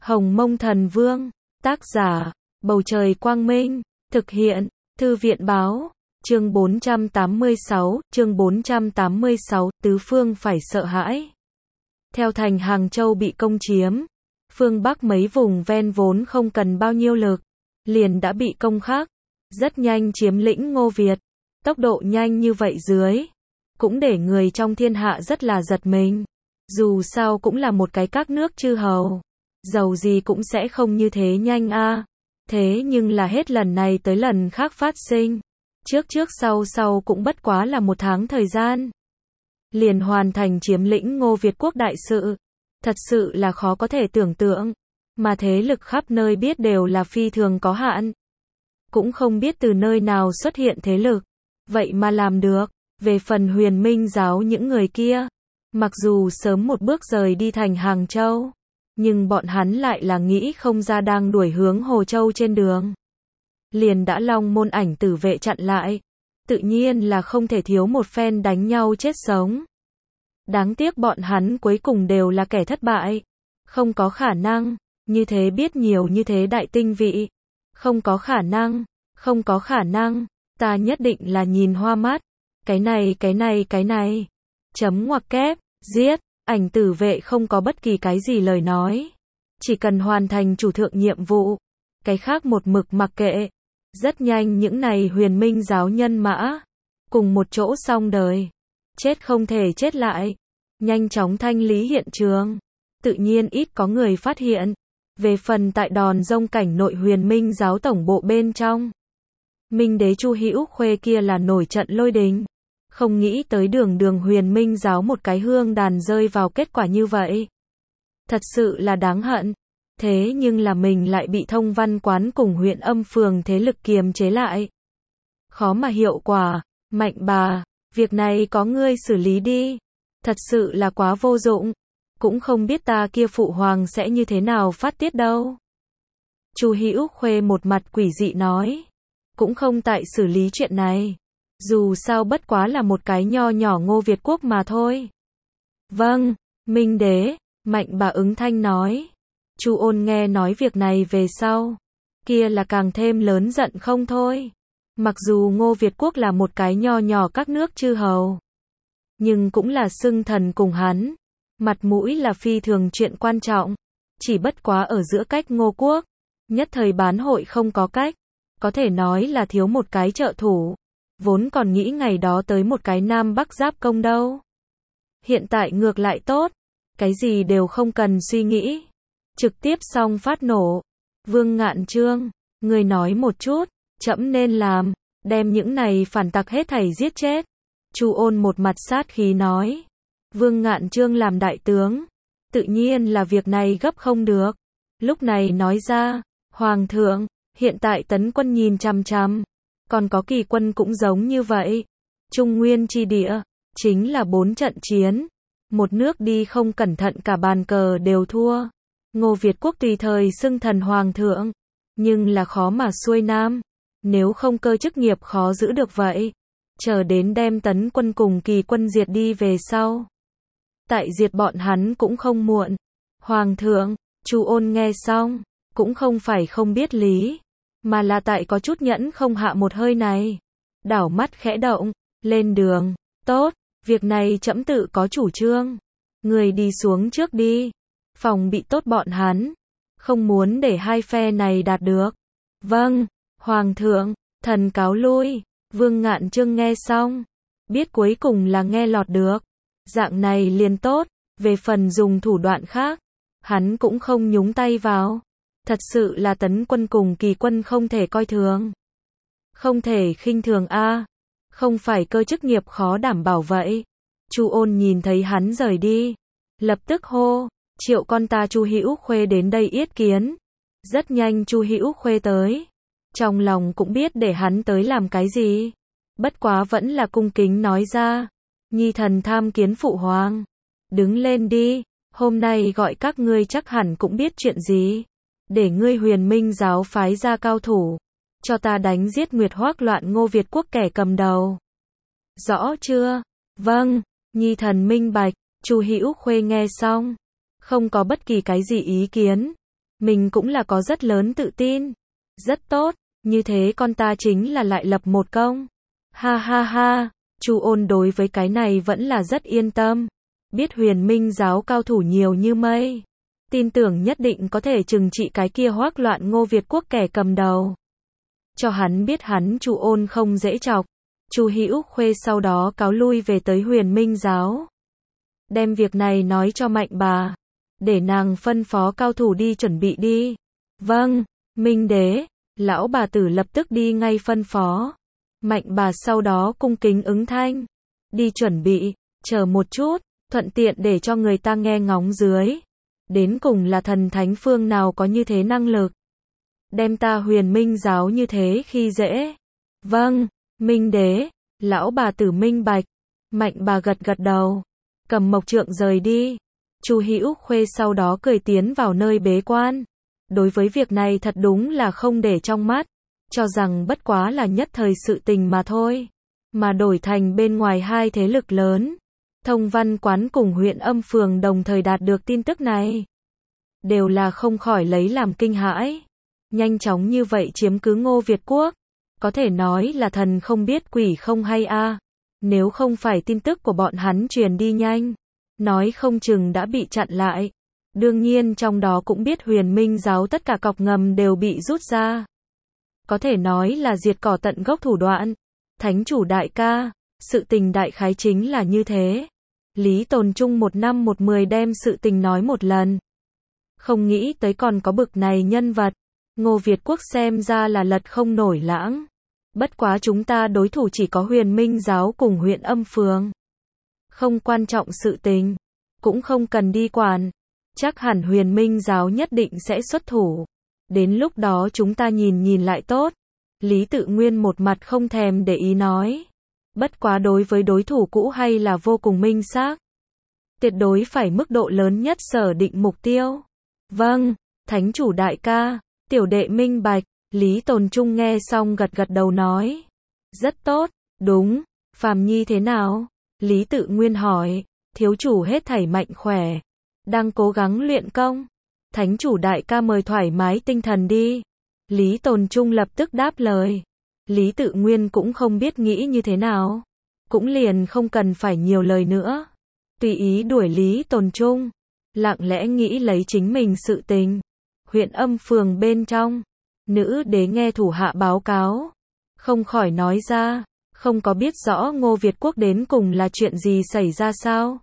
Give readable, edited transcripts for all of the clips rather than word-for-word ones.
Hồng Mông Thần Vương, tác giả, Bầu Trời Quang Minh, thực hiện, Thư viện Báo, chương 486, tứ phương phải sợ hãi. Theo thành Hàng Châu bị công chiếm, phương Bắc mấy vùng ven vốn không cần bao nhiêu lực, liền đã bị công khắc, rất nhanh chiếm lĩnh Ngô Việt. Tốc độ nhanh như vậy dưới, cũng để người trong thiên hạ rất là giật mình. Dù sao cũng là một cái các nước chư hầu, dầu gì cũng sẽ không như thế nhanh a. Thế nhưng là hết lần này tới lần khác phát sinh, trước sau cũng bất quá là 1 tháng thời gian, liền hoàn thành chiếm lĩnh Ngô Việt quốc đại sự. Thật sự là khó có thể tưởng tượng, mà thế lực khắp nơi biết đều là phi thường có hạn. Cũng không biết từ nơi nào xuất hiện thế lực, vậy mà làm được. Về phần Huyền Minh giáo những người kia, mặc dù sớm một bước rời đi thành Hàng Châu, nhưng bọn hắn lại là nghĩ không ra đang đuổi hướng Hồ Châu trên đường, liền đã Long Môn Ảnh Tử vệ chặn lại, tự nhiên là không thể thiếu một phen đánh nhau chết sống. Đáng tiếc bọn hắn cuối cùng đều là kẻ thất bại, không có khả năng, như thế biết nhiều như thế đại tinh vị, không có khả năng, ta nhất định là nhìn hoa mắt, cái này, chấm ngoặc kép, giết. Ảnh Tử vệ không có bất kỳ cái gì lời nói, chỉ cần hoàn thành chủ thượng nhiệm vụ, cái khác một mực mặc kệ. Rất nhanh những này Huyền Minh giáo nhân mã, cùng một chỗ xong đời, chết không thể chết lại, nhanh chóng thanh lý hiện trường, tự nhiên ít có người phát hiện. Về phần tại Đòn Rông cảnh nội Huyền Minh giáo tổng bộ bên trong, Minh đế Chu Hữu Khuê kia là nổi trận lôi đình. Không nghĩ tới đường Huyền Minh giáo một cái hương đàn rơi vào kết quả như vậy. Thật sự là đáng hận. Thế nhưng là mình lại bị Thông Văn quán cùng huyện Âm phường thế lực kiềm chế lại. Khó mà hiệu quả. Mạnh bà, việc này có ngươi xử lý đi. Thật sự là quá vô dụng. Cũng không biết ta kia phụ hoàng sẽ như thế nào phát tiết đâu. Chu Hữu Khuê một mặt quỷ dị nói. Cũng không tại xử lý chuyện này. Dù sao bất quá là một cái nho nhỏ Ngô Việt quốc mà thôi. Vâng, Minh đế, Mạnh bà ứng thanh nói. Chu Ôn nghe nói việc này về sau, kia là càng thêm lớn giận không thôi. Mặc dù Ngô Việt quốc là một cái nho nhỏ các nước chư hầu, nhưng cũng là xưng thần cùng hắn. Mặt mũi là phi thường chuyện quan trọng. Chỉ bất quá ở giữa cách Ngô quốc, nhất thời bán hội không có cách. Có thể nói là thiếu một cái trợ thủ. Vốn còn nghĩ ngày đó tới một cái Nam Bắc giáp công đâu. Hiện tại ngược lại tốt. Cái gì đều không cần suy nghĩ. Trực tiếp xong phát nổ. Vương Ngạn Chương, người nói một chút, trẫm nên làm, đem những này phản tặc hết thảy giết chết. Chu Ôn một mặt sát khí nói. Vương Ngạn Chương làm đại tướng, tự nhiên là việc này gấp không được. Lúc này nói ra, Hoàng thượng, hiện tại tấn quân nhìn chằm chằm. Còn có kỳ quân cũng giống như vậy. Trung Nguyên chi địa, chính là 4 trận chiến. Một nước đi không cẩn thận cả bàn cờ đều thua. Ngô Việt quốc tùy thời xưng thần hoàng thượng, nhưng là khó mà xuôi nam. Nếu không cơ chức nghiệp khó giữ được vậy. Chờ đến đem tấn quân cùng kỳ quân diệt đi về sau. Tại diệt bọn hắn cũng không muộn. Hoàng thượng, Chu Ôn nghe xong, cũng không phải không biết lý. Mà là tại có chút nhẫn không hạ một hơi này. Đảo mắt khẽ động, lên đường. Tốt, việc này trẫm tự có chủ trương. Người đi xuống trước đi. Phòng bị tốt bọn hắn. Không muốn để hai phe này đạt được. Vâng, Hoàng thượng, thần cáo lui. Vương Ngạn Chương nghe xong. Biết cuối cùng là nghe lọt được. Dạng này liền tốt. Về phần dùng thủ đoạn khác, hắn cũng không nhúng tay vào. Thật sự là tấn quân cùng kỳ quân không thể coi thường. Không thể khinh thường a. Không phải cơ chức nghiệp khó đảm bảo vậy. Chu Ôn nhìn thấy hắn rời đi, lập tức hô, triệu con ta Chu Hữu Khuê đến đây yết kiến. Rất nhanh Chu Hữu Khuê tới. Trong lòng cũng biết để hắn tới làm cái gì. Bất quá vẫn là cung kính nói ra. Nhi thần tham kiến phụ hoàng. Đứng lên đi, hôm nay gọi các ngươi chắc hẳn cũng biết chuyện gì. Để ngươi Huyền Minh giáo phái ra cao thủ, cho ta đánh giết Nguyệt Hoắc loạn Ngô Việt quốc kẻ cầm đầu. Rõ chưa? Vâng, nhi thần minh bạch. Chu Hữu Khuê nghe xong, không có bất kỳ cái gì ý kiến. mình cũng là có rất lớn tự tin. Rất tốt, như thế con ta chính là lại lập một công. Ha ha ha, Chu Ôn đối với cái này vẫn là rất yên tâm. Biết Huyền Minh giáo cao thủ nhiều như mây. Tin tưởng nhất định có thể trừng trị cái kia hoắc loạn Ngô Việt quốc kẻ cầm đầu. Cho hắn biết hắn Chu Ôn không dễ chọc. Chu Hữu Khuê sau đó cáo lui về tới Huyền Minh giáo. Đem việc này nói cho Mạnh bà. Để nàng phân phó cao thủ đi chuẩn bị đi. Vâng, Minh đế. Lão bà tử lập tức đi ngay phân phó. Mạnh bà sau đó cung kính ứng thanh. Đi chuẩn bị, chờ một chút, thuận tiện để cho người ta nghe ngóng dưới. Đến cùng là thần thánh phương nào có như thế năng lực. Đem ta Huyền Minh giáo như thế khi dễ. Vâng, Minh đế. Lão bà tử minh bạch. Mạnh bà gật gật đầu. Cầm mộc trượng rời đi. Chu Hữu Khuê sau đó cười tiến vào nơi bế quan. Đối với việc này thật đúng là không để trong mắt. Cho rằng bất quá là nhất thời sự tình mà thôi. Mà đổi thành bên ngoài hai thế lực lớn. Thông Văn Quán cùng huyện Âm Phường đồng thời đạt được tin tức này. Đều là không khỏi lấy làm kinh hãi. Nhanh chóng như vậy chiếm cứ Ngô Việt quốc. Có thể nói là thần không biết quỷ không hay a. Nếu không phải tin tức của bọn hắn truyền đi nhanh. Nói không chừng đã bị chặn lại. Đương nhiên trong đó cũng biết Huyền Minh giáo tất cả cọc ngầm đều bị rút ra. Có thể nói là diệt cỏ tận gốc thủ đoạn. Thánh chủ đại ca, sự tình đại khái chính là như thế. Lý Tồn Trung 1 năm 1 10 đem sự tình nói một lần. Không nghĩ tới còn có bực này nhân vật. Ngô Việt quốc xem ra là lật không nổi lãng. Bất quá chúng ta đối thủ chỉ có Huyền Minh giáo cùng huyện Âm Phường. Không quan trọng sự tình. Cũng không cần đi quản. Chắc hẳn Huyền Minh giáo nhất định sẽ xuất thủ. Đến lúc đó chúng ta nhìn lại tốt. Lý Tự Nguyên một mặt không thèm để ý nói. Bất quá đối với đối thủ cũ hay là vô cùng minh xác. Tuyệt đối phải mức độ lớn nhất sở định mục tiêu. Vâng, thánh chủ đại ca, tiểu đệ minh bạch. Lý Tồn Trung nghe xong gật gật đầu nói. Rất tốt, đúng, Phàm Nhi thế nào? Lý Tự Nguyên hỏi, thiếu chủ hết thảy mạnh khỏe. Đang cố gắng luyện công. Thánh chủ đại ca mời thoải mái tinh thần đi. Lý Tồn Trung lập tức đáp lời. Lý Tự Nguyên cũng không biết nghĩ như thế nào. Cũng liền không cần phải nhiều lời nữa. Tùy ý đuổi Lý Tồn Trung. Lặng lẽ nghĩ lấy chính mình sự tình. Huyện Âm Phường bên trong. Nữ đế nghe thủ hạ báo cáo. Không khỏi nói ra. Không có biết rõ Ngô Việt quốc đến cùng là chuyện gì xảy ra sao.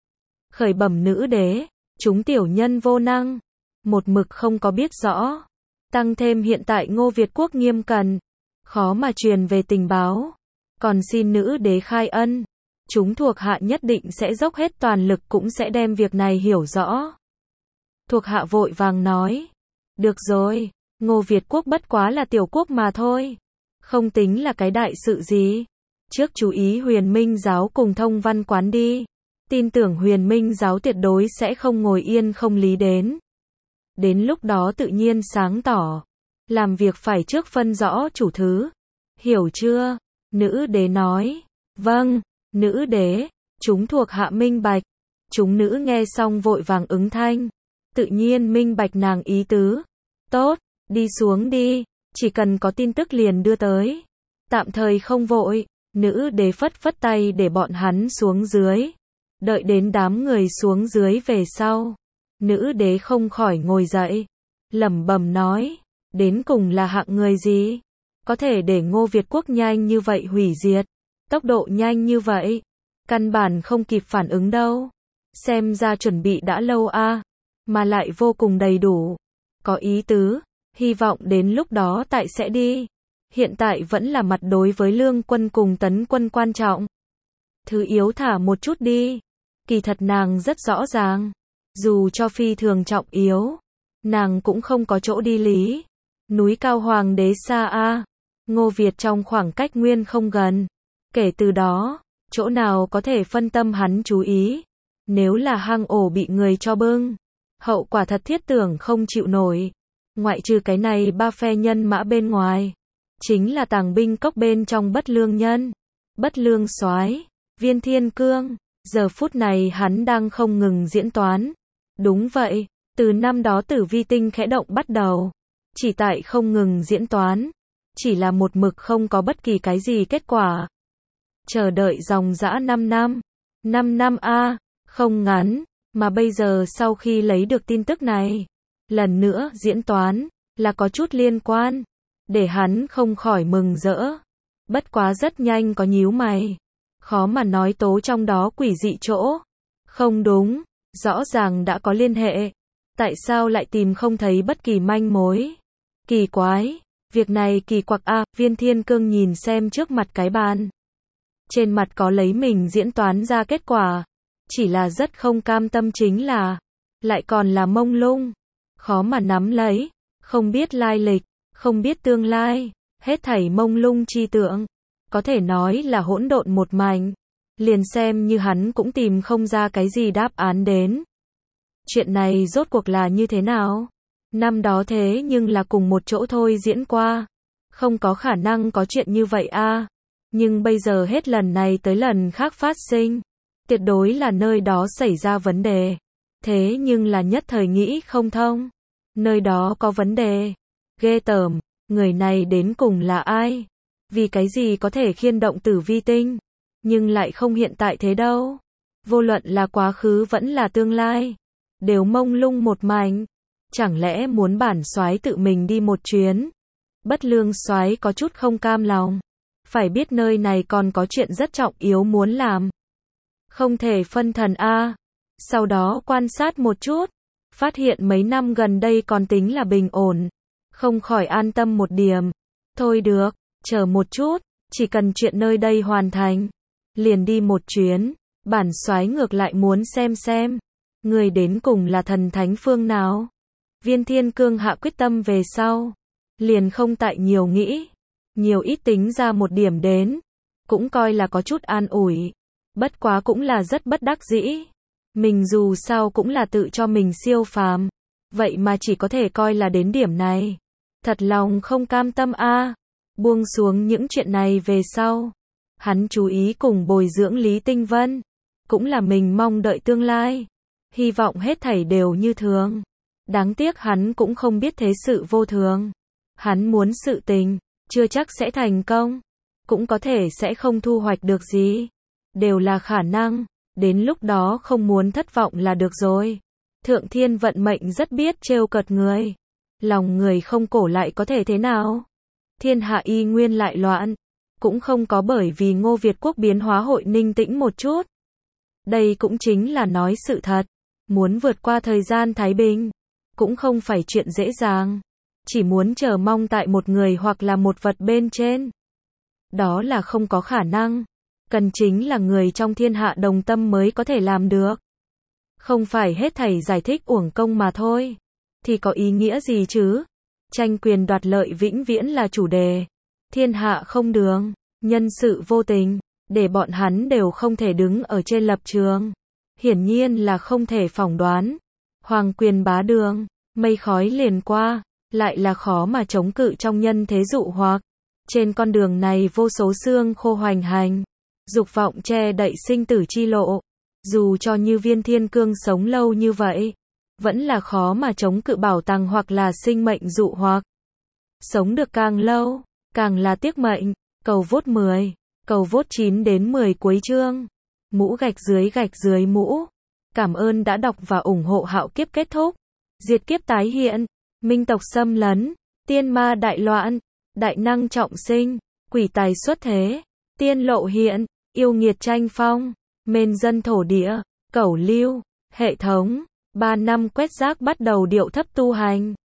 Khởi bẩm nữ đế. Chúng tiểu nhân vô năng. Một mực không có biết rõ. Tăng thêm hiện tại Ngô Việt quốc nghiêm cẩn. Khó mà truyền về tình báo. Còn xin nữ đế khai ân. Chúng thuộc hạ nhất định sẽ dốc hết toàn lực cũng sẽ đem việc này hiểu rõ. Thuộc hạ vội vàng nói. Được rồi, Ngô Việt quốc bất quá là tiểu quốc mà thôi. Không tính là cái đại sự gì. Trước chú ý Huyền Minh giáo cùng Thông Văn Quán đi. Tin tưởng Huyền Minh giáo tuyệt đối sẽ không ngồi yên không lý đến. Đến lúc đó tự nhiên sáng tỏ. Làm việc phải trước phân rõ chủ thứ. Hiểu chưa? Nữ đế nói. Vâng, nữ đế. Chúng thuộc hạ minh bạch. Chúng nữ nghe xong vội vàng ứng thanh. Tự nhiên minh bạch nàng ý tứ. Tốt, đi xuống đi. Chỉ cần có tin tức liền đưa tới. Tạm thời không vội. Nữ đế phất phất tay để bọn hắn xuống dưới. Đợi đến đám người xuống dưới về sau. Nữ đế không khỏi ngồi dậy. Lẩm bẩm nói. Đến cùng là hạng người gì? Có thể để Ngô Việt quốc nhanh như vậy hủy diệt. Tốc độ nhanh như vậy. Căn bản không kịp phản ứng đâu. Xem ra chuẩn bị đã lâu a. Mà lại vô cùng đầy đủ. Có ý tứ. Hy vọng đến lúc đó tại sẽ đi. Hiện tại vẫn là mặt đối với Lương quân cùng Tấn quân quan trọng. Thứ yếu thả một chút đi. Kỳ thật nàng rất rõ ràng. Dù cho phi thường trọng yếu. Nàng cũng không có chỗ đi lý. Núi cao hoàng đế xa a. Ngô Việt trong khoảng cách nguyên không gần. Kể từ đó, chỗ nào có thể phân tâm hắn chú ý. Nếu là hang ổ bị người cho bưng. Hậu quả thật thiết tưởng không chịu nổi. Ngoại trừ cái này ba phe nhân mã bên ngoài. Chính là tàng binh cốc bên trong Bất Lương Nhân. Bất Lương Soái, Viên Thiên Cương. Giờ phút này hắn đang không ngừng diễn toán. Đúng vậy, Từ năm đó Tử Vi tinh khẽ động bắt đầu, chỉ tại không ngừng diễn toán, chỉ là một mực không có bất kỳ cái gì kết quả. Chờ đợi dòng dã 5 năm. 5 năm a, không ngắn, mà bây giờ sau khi lấy được tin tức này, lần nữa diễn toán, là có chút liên quan, để hắn không khỏi mừng rỡ. Bất quá rất nhanh có nhíu mày, khó mà nói tố trong đó quỷ dị chỗ. Không đúng, rõ ràng đã có liên hệ, tại sao lại tìm không thấy bất kỳ manh mối? Kỳ quái, việc này kỳ quặc a. Viên Thiên Cương nhìn xem trước mặt cái bàn, trên mặt có lấy mình diễn toán ra kết quả, chỉ là rất không cam tâm, chính là lại còn là mông lung, khó mà nắm lấy, không biết lai lịch, không biết tương lai, hết thảy mông lung chi tượng, có thể nói là hỗn độn một mảnh, liền xem như hắn cũng tìm không ra cái gì đáp án đến. Chuyện này rốt cuộc là như thế nào? Năm đó thế nhưng là cùng một chỗ thôi diễn qua, không có khả năng có chuyện như vậy a. Nhưng bây giờ hết lần này tới lần khác phát sinh, tuyệt đối là nơi đó xảy ra vấn đề. Thế nhưng là nhất thời nghĩ không thông, nơi đó có vấn đề. Ghê tởm, người này đến cùng là ai? Vì cái gì có thể khiên động Tử Vi tinh, nhưng lại không hiện tại thế đâu? Vô luận là quá khứ vẫn là tương lai, đều mông lung một mảnh. Chẳng lẽ muốn bản soái tự mình đi một chuyến? Bất Lương soái có chút không cam lòng, phải biết nơi này còn có chuyện rất trọng yếu muốn làm, không thể phân thần a. Sau đó quan sát một chút, phát hiện mấy năm gần đây còn tính là bình ổn, không khỏi an tâm một điểm. Thôi được, chờ một chút, chỉ cần chuyện nơi đây hoàn thành, liền đi một chuyến. Bản soái ngược lại muốn xem, người đến cùng là thần thánh phương nào. Viên Thiên Cương hạ quyết tâm về sau, liền không tại nhiều nghĩ, nhiều ít tính ra một điểm đến, cũng coi là có chút an ủi. Bất quá cũng là rất bất đắc dĩ, mình dù sao cũng là tự cho mình siêu phàm, vậy mà chỉ có thể coi là đến điểm này, thật lòng không cam tâm a. Buông xuống những chuyện này về sau, hắn chú ý cùng bồi dưỡng Lý Tinh Vân, cũng là mình mong đợi tương lai, hy vọng hết thảy đều như thường. Đáng tiếc hắn cũng không biết thế sự vô thường, hắn muốn sự tình, chưa chắc sẽ thành công, cũng có thể sẽ không thu hoạch được gì, đều là khả năng, đến lúc đó không muốn thất vọng là được rồi. Thượng thiên vận mệnh rất biết trêu cợt người, lòng người không cổ lại có thể thế nào? Thiên hạ y nguyên lại loạn, cũng không có bởi vì Ngô Việt quốc biến hóa hội ninh tĩnh một chút. Đây cũng chính là nói sự thật, muốn vượt qua thời gian thái bình, cũng không phải chuyện dễ dàng, chỉ muốn chờ mong tại một người hoặc là một vật bên trên. Đó là không có khả năng, cần chính là người trong thiên hạ đồng tâm mới có thể làm được. Không phải hết thảy giải thích uổng công mà thôi, thì có ý nghĩa gì chứ? Tranh quyền đoạt lợi vĩnh viễn là chủ đề. Thiên hạ không đường, nhân sự vô tình, để bọn hắn đều không thể đứng ở trên lập trường. Hiển nhiên là không thể phỏng đoán. Hoàng quyền bá đường, mây khói liền qua, lại là khó mà chống cự trong nhân thế dụ hoặc. Trên con đường này vô số xương khô hoành hành, dục vọng che đậy sinh tử chi lộ. Dù cho như Viên Thiên Cương sống lâu như vậy, vẫn là khó mà chống cự bảo tàng hoặc là sinh mệnh dụ hoặc. Sống được càng lâu, càng là tiếc mệnh. Cầu vote 10, cầu vote 9 đến 10 cuối chương. Mũ gạch dưới mũ. Cảm ơn đã đọc và ủng hộ. Hạo kiếp kết thúc, diệt kiếp tái hiện, minh tộc xâm lấn, tiên ma đại loạn, đại năng trọng sinh, quỷ tài xuất thế, tiên lộ hiện, yêu nghiệt tranh phong, mên dân thổ địa, cẩu lưu, hệ thống. 3 năm quét rác bắt đầu điệu thấp tu hành.